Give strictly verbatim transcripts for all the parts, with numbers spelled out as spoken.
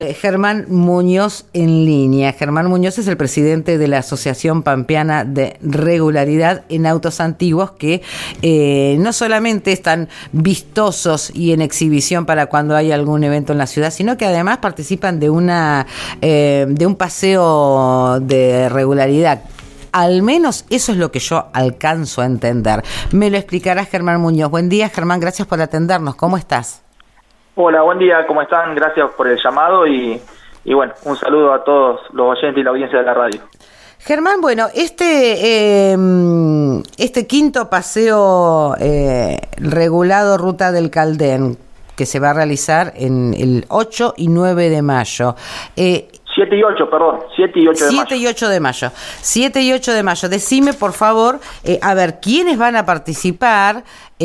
Germán Muñoz en línea. Germán Muñoz es el presidente de la Asociación Pampeana de Regularidad en Autos Antiguos, que eh, no solamente están vistosos y en exhibición para cuando hay algún evento en la ciudad, sino que además participan de una eh, de un paseo de regularidad. Al menos eso es lo que yo alcanzo a entender. Me lo explicará Germán Muñoz. Buen día, Germán, gracias por atendernos. ¿Cómo estás? Hola, buen día, ¿cómo están? Gracias por el llamado y, y bueno, un saludo a todos los oyentes y la audiencia de la radio. Germán, bueno, este eh, este quinto paseo eh, regulado Ruta del Caldén, que se va a realizar en el ocho y nueve de mayo. Eh, siete y ocho, perdón, siete y ocho de mayo. siete y ocho de mayo. siete y ocho de mayo. Decime, por favor, eh, a ver, ¿quiénes van a participar?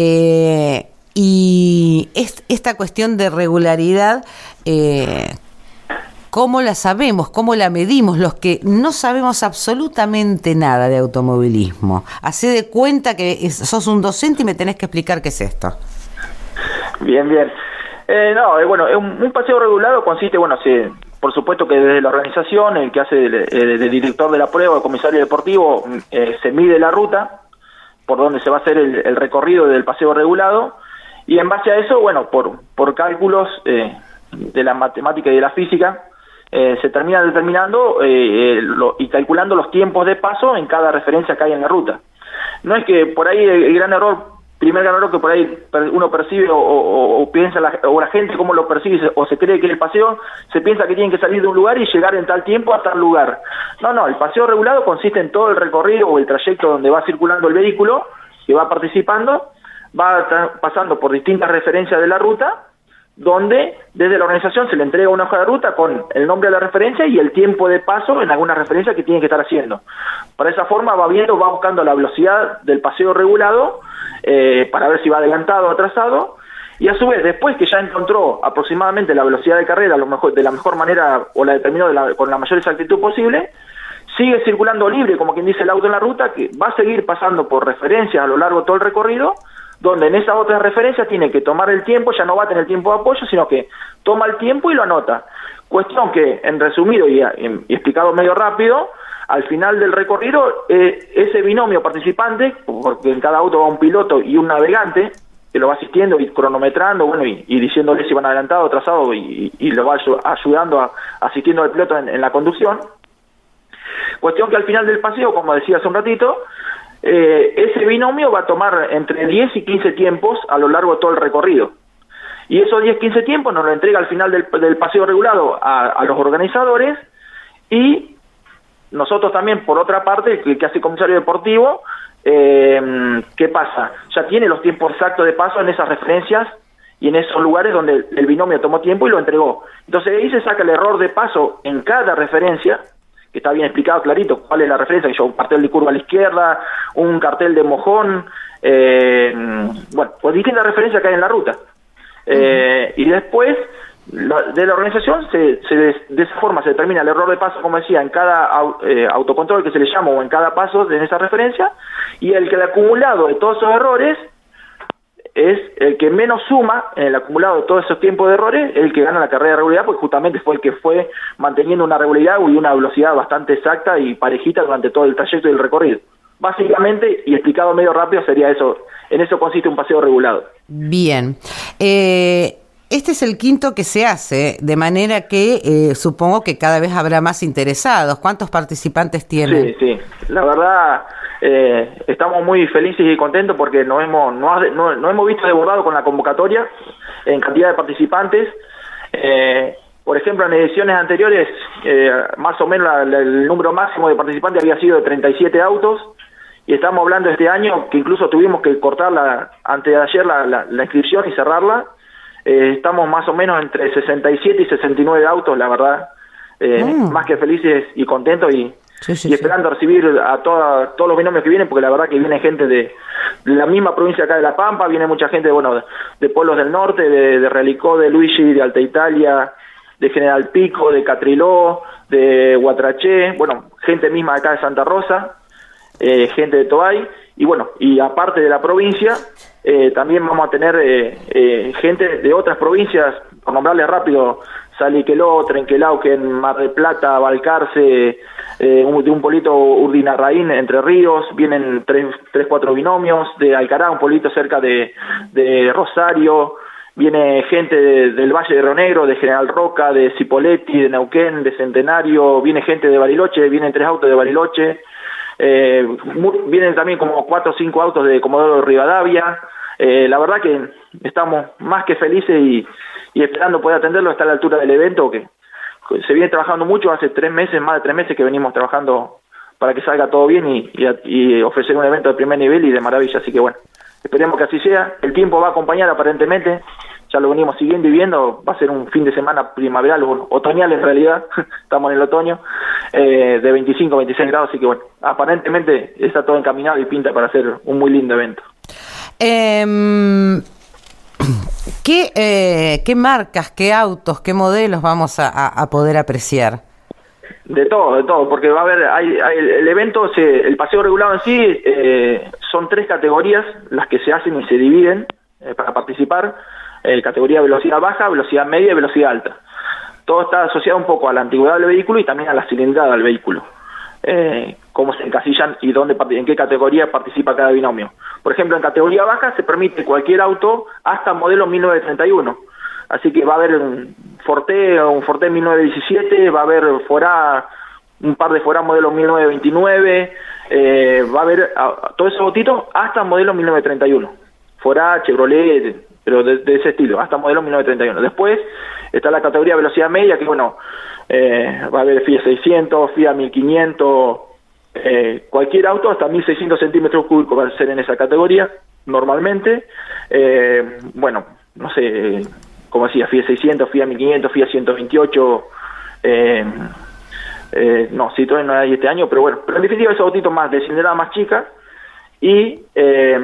Eh, y es, esta cuestión de regularidad, eh, ¿cómo la sabemos? ¿Cómo la medimos? Los que no sabemos absolutamente nada de automovilismo. Hacé de cuenta que es, sos un docente y me tenés que explicar qué es esto. Bien, bien. Eh, no, eh, bueno, un, un paseo regulado consiste, bueno, sí, por supuesto que desde la organización, el que hace el, el, el director de la prueba, el comisario deportivo, eh, se mide la ruta por donde se va a hacer el, el recorrido del paseo regulado, y en base a eso, bueno, por, por cálculos eh, de la matemática y de la física, eh, se termina determinando eh, lo, y calculando los tiempos de paso en cada referencia que hay en la ruta. No es que por ahí el, el gran error, primer gran error que por ahí uno percibe o, o, o piensa la, o la gente cómo lo percibe o se cree que el paseo, se piensa que tienen que salir de un lugar y llegar en tal tiempo a tal lugar. No, no, el paseo regulado consiste en todo el recorrido o el trayecto donde va circulando el vehículo, que va participando, va pasando por distintas referencias de la ruta, donde desde la organización se le entrega una hoja de ruta con el nombre de la referencia y el tiempo de paso en alguna referencia que tiene que estar haciendo. Para esa forma va viendo, va buscando la velocidad del paseo regulado, eh, para ver si va adelantado o atrasado, y a su vez, después que ya encontró aproximadamente la velocidad de carrera lo mejor, de la mejor manera, o la determinó de la, con la mayor exactitud posible, sigue circulando libre, como quien dice, el auto en la ruta, que va a seguir pasando por referencias a lo largo de todo el recorrido, donde en esa otra referencia tiene que tomar el tiempo, ya no va a tener tiempo de apoyo, sino que toma el tiempo y lo anota. Cuestión que, en resumido y, y explicado medio rápido, al final del recorrido, eh, ese binomio participante, porque en cada auto va un piloto y un navegante, que lo va asistiendo y cronometrando, bueno, y, y diciéndole si van adelantado o atrasado, y, y lo va ayudando, a, asistiendo al piloto en, en la conducción. Cuestión que al final del paseo, como decía hace un ratito, eh, ese binomio va a tomar entre diez y quince tiempos a lo largo de todo el recorrido. Y esos diez a quince tiempos nos lo entrega al final del, del paseo regulado a, a los organizadores, y nosotros también, por otra parte, el que hace comisario deportivo, eh, ¿qué pasa? Ya tiene los tiempos exactos de paso en esas referencias y en esos lugares donde el binomio tomó tiempo y lo entregó. Entonces ahí se saca el error de paso en cada referencia, que está bien explicado clarito cuál es la referencia, que yo un cartel de curva a la izquierda, un cartel de mojón, eh, bueno, pues distintas referencias que hay en la ruta. Eh, y después la, de la organización se, se de, de esa forma se determina el error de paso, como decía, en cada eh, autocontrol que se le llama, o en cada paso de esa referencia, y el que el acumulado de todos esos errores es el que menos suma en el acumulado de todos esos tiempos de errores, el que gana la carrera de regularidad, porque justamente fue el que fue manteniendo una regularidad y una velocidad bastante exacta y parejita durante todo el trayecto y el recorrido. Básicamente, y explicado medio rápido, sería eso. En eso consiste un paseo regulado. Bien. Eh, este es el quinto que se hace, de manera que eh, supongo que cada vez habrá más interesados. ¿Cuántos participantes tienen? Sí, sí. La verdad, eh, estamos muy felices y contentos porque nos hemos, no, no, no hemos visto desbordado con la convocatoria en cantidad de participantes. Eh, por ejemplo, en ediciones anteriores, eh, más o menos la, la, el número máximo de participantes había sido de treinta y siete autos. Y estamos hablando de este año que incluso tuvimos que cortarla antes de ayer la, la, la inscripción y cerrarla. Eh, estamos más o menos entre sesenta y siete y sesenta y nueve autos, la verdad. Eh, mm. Más que felices y contentos y, sí, sí, y esperando sí. recibir a toda, todos los binomios que vienen, porque la verdad que viene gente de, de la misma provincia acá de La Pampa, viene mucha gente bueno, de, de pueblos del norte, de, de Relicó, de Luigi, de Alta Italia, de General Pico, de Catriló, de Huatraché, bueno, gente misma acá de Santa Rosa. Eh, gente de Toay, y bueno, y aparte de la provincia, eh, también vamos a tener eh, eh, gente de otras provincias, por nombrarles rápido, Saliqueló, Trenquelauquen, Mar del Plata, Balcarce, eh, un, de un pueblito Urdinarraín, Entre Ríos, vienen tres, tres, cuatro binomios, de Alcará, un pueblito cerca de, de Rosario, viene gente de, del Valle de Río Negro, de General Roca, de Cipolletti, de Neuquén, de Centenario, viene gente de Bariloche, vienen tres autos de Bariloche, eh, muy, vienen también como cuatro o cinco autos de Comodoro Rivadavia. Eh, la verdad que estamos más que felices y, y esperando poder atenderlo, está a la altura del evento, que se viene trabajando mucho, hace tres meses, más de tres meses que venimos trabajando para que salga todo bien y, y, y ofrecer un evento de primer nivel y de maravilla, así que bueno, esperemos que así sea. El tiempo va a acompañar aparentemente, ya lo venimos siguiendo y viendo, va a ser un fin de semana primaveral o otoñal en realidad, estamos en el otoño, eh, de veinticinco a veintiséis grados, así que bueno, aparentemente está todo encaminado y pinta para hacer un muy lindo evento. Eh, ¿qué, eh, ¿Qué marcas, qué autos, qué modelos vamos a, a, a poder apreciar? De todo, de todo, porque va a haber, hay, hay el evento, se, el paseo regulado en sí, eh, son tres categorías las que se hacen y se dividen eh, para participar, eh, categoría velocidad baja, velocidad media y velocidad alta. Todo está asociado un poco a la antigüedad del vehículo y también a la cilindrada del vehículo. Eh, cómo se encasillan y dónde, en qué categoría participa cada binomio. Por ejemplo, en categoría baja se permite cualquier auto hasta modelo mil novecientos treinta y uno. Así que va a haber un Forte, un Forte mil novecientos diecisiete, va a haber Forá, un par de Forá modelo mil novecientos veintinueve, eh, va a haber a, todos esos autitos hasta modelo mil novecientos treinta y uno. Forá, Chevrolet, pero de, de ese estilo, hasta modelo mil novecientos treinta y uno. Después está la categoría velocidad media, que bueno, eh, va a haber Fiat seiscientos, Fiat mil quinientos, eh, cualquier auto hasta mil seiscientos centímetros cúbicos va a ser en esa categoría, normalmente. Eh, bueno, no sé, como decía, Fiat seiscientos, Fiat mil quinientos, Fiat ciento veintiocho, eh, eh, no, Citroën no hay este año, pero bueno, pero en definitiva esos autitos más de cilindrada más chica, y eh,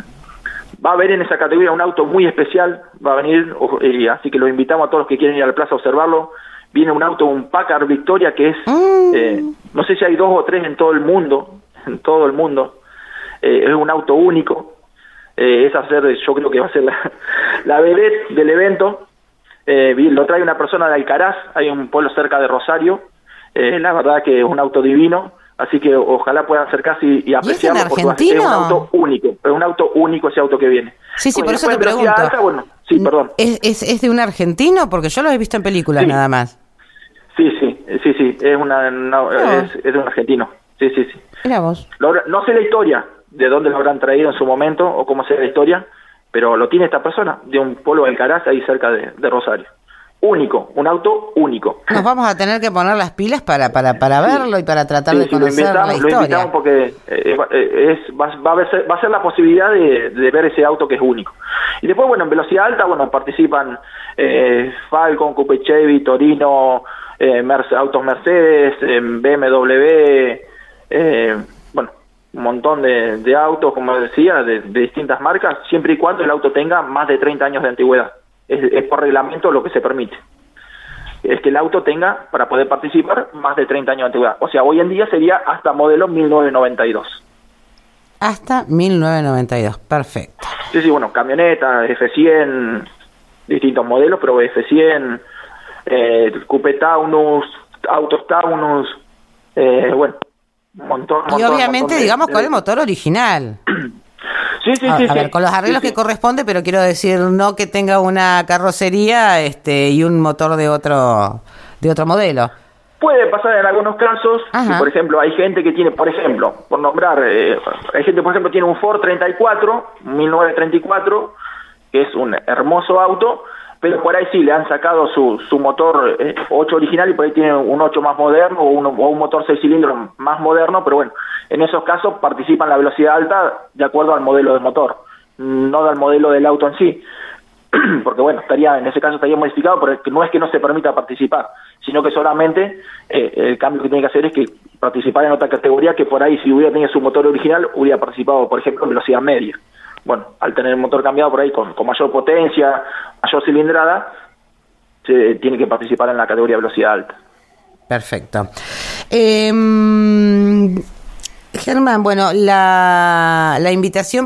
va a haber en esa categoría un auto muy especial, va a venir, y así que los invitamos a todos los que quieren ir a la plaza a observarlo. Viene un auto, un Packard Victoria, que es, mm. eh, no sé si hay dos o tres en todo el mundo, en todo el mundo, eh, es un auto único, eh, es hacer, yo creo que va a ser la, la vedette del evento, eh, lo trae una persona de Alcaraz, hay un pueblo cerca de Rosario, eh, la verdad que es un auto divino, así que ojalá puedan acercarse y, y apreciarlo, porque es un auto único, es un auto único ese auto que viene. Sí, sí, bueno, por eso te pregunto. Alta, bueno, sí, perdón. ¿Es, es, ¿Es de un argentino? Porque yo lo he visto en películas, sí. Nada más. Sí, sí, sí, sí, es, una, una oh. es, es de un argentino, sí, sí, sí. Mira vos. Lo, no sé la historia, de dónde lo habrán traído en su momento, o cómo sea la historia, pero lo tiene esta persona, de un pueblo de Alcaraz, ahí cerca de, de Rosario. Único, un auto único. Nos vamos a tener que poner las pilas para para, para verlo sí. y para tratar sí, de conocer sí, la historia. Lo invitamos porque eh, es, va, va, a ser, va a ser la posibilidad de, de ver ese auto que es único. Y después, bueno, en velocidad alta, bueno, participan eh, Falcon, Coupe Chevy, Torino, eh, Merce, autos Mercedes, eh, B M W, eh, bueno, un montón de, de autos, como decía, de, de distintas marcas, siempre y cuando el auto tenga más de treinta años de antigüedad. Es, es por reglamento lo que se permite. Es que el auto tenga, para poder participar, más de treinta años de antigüedad. O sea, hoy en día sería hasta modelo mil novecientos noventa y dos. Hasta mil novecientos noventa y dos, perfecto. Sí, sí, bueno, camionetas, F cien, distintos modelos, pero F cien, eh, Coupe Taunus, autos Taunus, eh, bueno, un montón. Y montón, obviamente, montón de, digamos, de, con el motor original. Sí, sí, a, sí. A ver, sí, con los arreglos sí, que sí. corresponde, pero quiero decir, no que tenga una carrocería este y un motor de otro de otro modelo. Puede pasar en algunos casos, si por ejemplo hay gente que tiene, por ejemplo, por nombrar, eh, hay gente por ejemplo tiene un Ford treinta y cuatro, mil novecientos treinta y cuatro, que es un hermoso auto, pero por ahí sí le han sacado su, su motor eh, ocho original y por ahí tiene un ocho más moderno o, uno, o un motor seis cilindros más moderno, pero bueno, en esos casos participan la velocidad alta de acuerdo al modelo del motor, no del modelo del auto en sí, porque bueno, estaría en ese caso estaría modificado, porque no es que no se permita participar, sino que solamente eh, el cambio que tiene que hacer es que participar en otra categoría que por ahí si hubiera tenido su motor original hubiera participado, por ejemplo, en velocidad media. Bueno, al tener el motor cambiado por ahí con, con mayor potencia, mayor cilindrada, se tiene que participar en la categoría velocidad alta. Perfecto. Eh, Germán, bueno, la, la invitación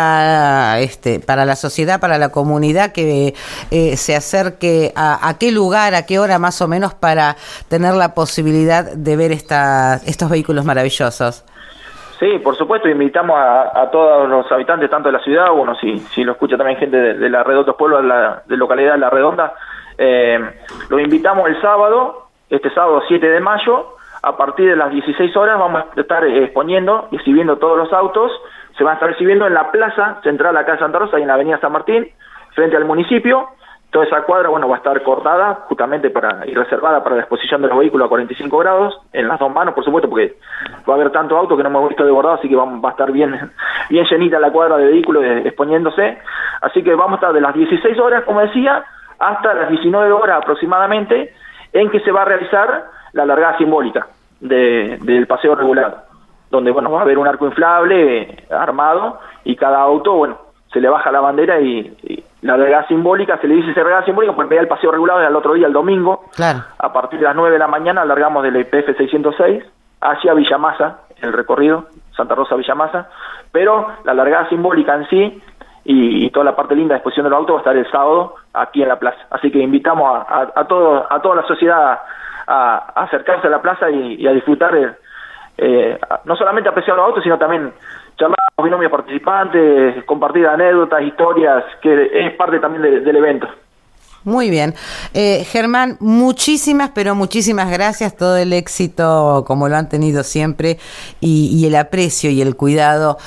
para este para la sociedad, para la comunidad que eh, se acerque a, a qué lugar, a qué hora más o menos para tener la posibilidad de ver esta, estos vehículos maravillosos. Sí, por supuesto, invitamos a, a todos los habitantes, tanto de la ciudad, bueno, si, si lo escucha también gente de, de la red de otros pueblos, de la de localidad de La Redonda, eh, los invitamos el sábado, este sábado siete de mayo, a partir de las dieciséis horas vamos a estar exponiendo y exhibiendo todos los autos. Se van a estar exhibiendo en la plaza central acá de Santa Rosa y en la avenida San Martín, frente al municipio. Toda esa cuadra, bueno, va a estar cortada justamente para y reservada para la exposición de los vehículos a cuarenta y cinco grados, en las dos manos, por supuesto, porque va a haber tanto auto que no hemos visto desbordado, así que vamos, va a estar bien, bien llenita la cuadra de vehículos exponiéndose. Así que vamos a estar de las dieciséis horas, como decía, hasta las diecinueve horas aproximadamente, en que se va a realizar la largada simbólica de, del paseo regulado, donde bueno va a haber un arco inflable eh, armado y cada auto, bueno, se le baja la bandera y, y la largada simbólica, se le dice largada simbólica porque el paseo regulado es al otro día, el domingo, claro. A partir de las nueve de la mañana largamos del I P F seiscientos seis hacia Villamasa, el recorrido, Santa Rosa Villamasa, pero la largada simbólica en sí y, y toda la parte linda de exposición de los autos va a estar el sábado aquí en la plaza, así que invitamos a, a, a, todo, a toda la sociedad a, a acercarse a la plaza y, y a disfrutar, de, eh, no solamente apreciar los autos, sino también charlar con los binomios participantes, compartir anécdotas, historias, que es parte también de, del evento. Muy bien. Eh, Germán, muchísimas, pero muchísimas gracias. Todo el éxito, como lo han tenido siempre, y, y el aprecio y el cuidado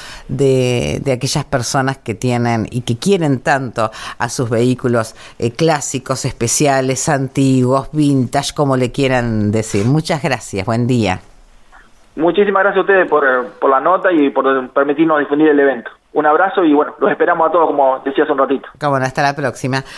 de, de aquellas personas que tienen y que quieren tanto a sus vehículos eh, clásicos, especiales, antiguos, vintage, como le quieran decir. Muchas gracias. Buen día. Muchísimas gracias a ustedes por, por la nota y por permitirnos difundir el evento. Un abrazo y bueno, los esperamos a todos, como decía hace un ratito. Bueno, hasta la próxima.